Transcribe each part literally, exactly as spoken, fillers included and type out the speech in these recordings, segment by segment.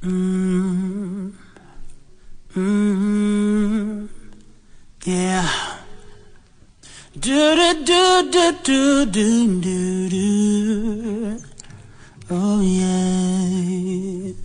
Mm, mm, yeah. Do do do do do do do do. Oh yeah.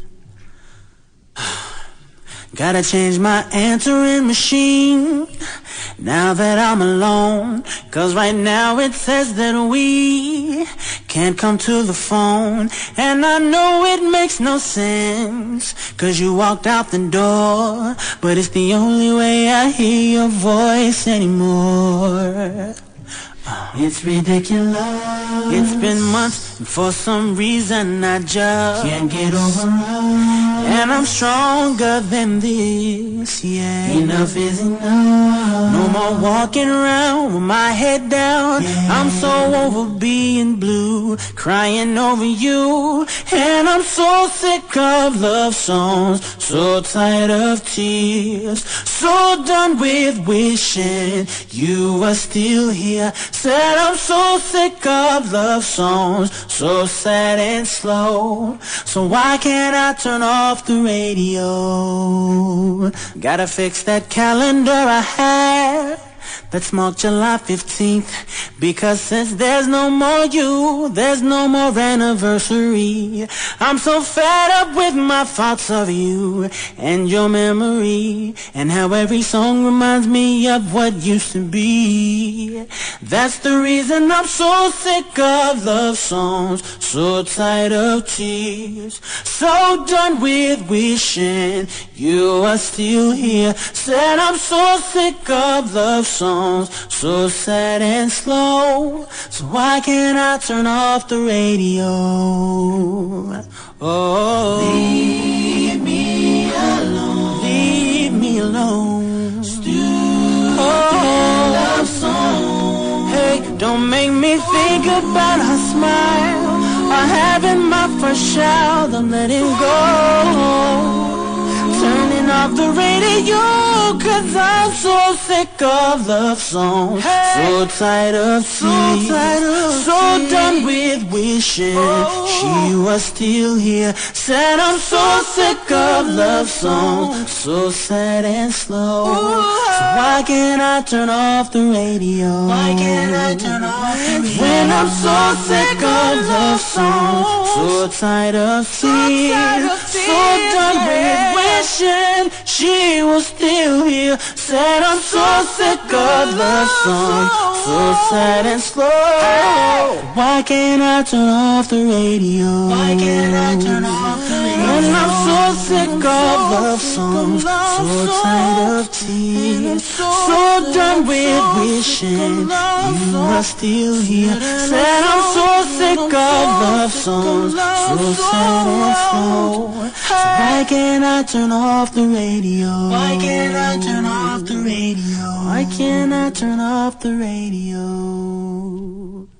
Gotta change my answering machine now that I'm alone, 'cause right now it says that we can't come to the phone. And I know it makes no sense, 'cause you walked out the door, but it's the only way I hear your voice anymore. It's ridiculous. It's been months, and for some reason I just can't get over us. And I'm stronger than this, yeah. Enough is enough. No more walking around with my head down, yeah. I'm so over being blue, crying over you. And I'm so sick of love songs, so tired of tears, so done with wishing you were still here. Said I'm so sick of love songs, so sad and slow. So why can't I turn off the radio? Gotta fix that calendar I had that's marked July fifteenth, because since there's no more you, there's no more anniversary. I'm so fed up with my thoughts of you and your memory, and how every song reminds me of what used to be. That's the reason I'm so sick of love songs, so tired of tears, so done with wishing you are still here. Said I'm so sick of love songs, so sad and slow. So why can't I turn off the radio? Oh, leave me alone. Leave me alone. Stupid oh, love song. Hey, don't make me think about her smile, or having my first shout. I'm letting go. Turning off the radio, 'cause I'm so sick of love songs, hey. So tired of tears, so, so done with wishing oh. she was still here. Said I'm so sick of love songs, so sad and slow. Ooh. So why can't I turn off the radio? Why can't I turn off the radio? When I'm so sick of love songs, so tired of tears, so done with wishing she was still here. Said I'm so sick of love songs, so sad and slow. Why can't I turn off the radio? Why can't I turn off the radio? When I'm so sick of love songs, so tired of tears, so done with wishing you are still here. Said I'm so sick of love songs, so sad and slow. So why can't I turn off the radio? Why can't I turn off the radio? Why can't I turn off the radio?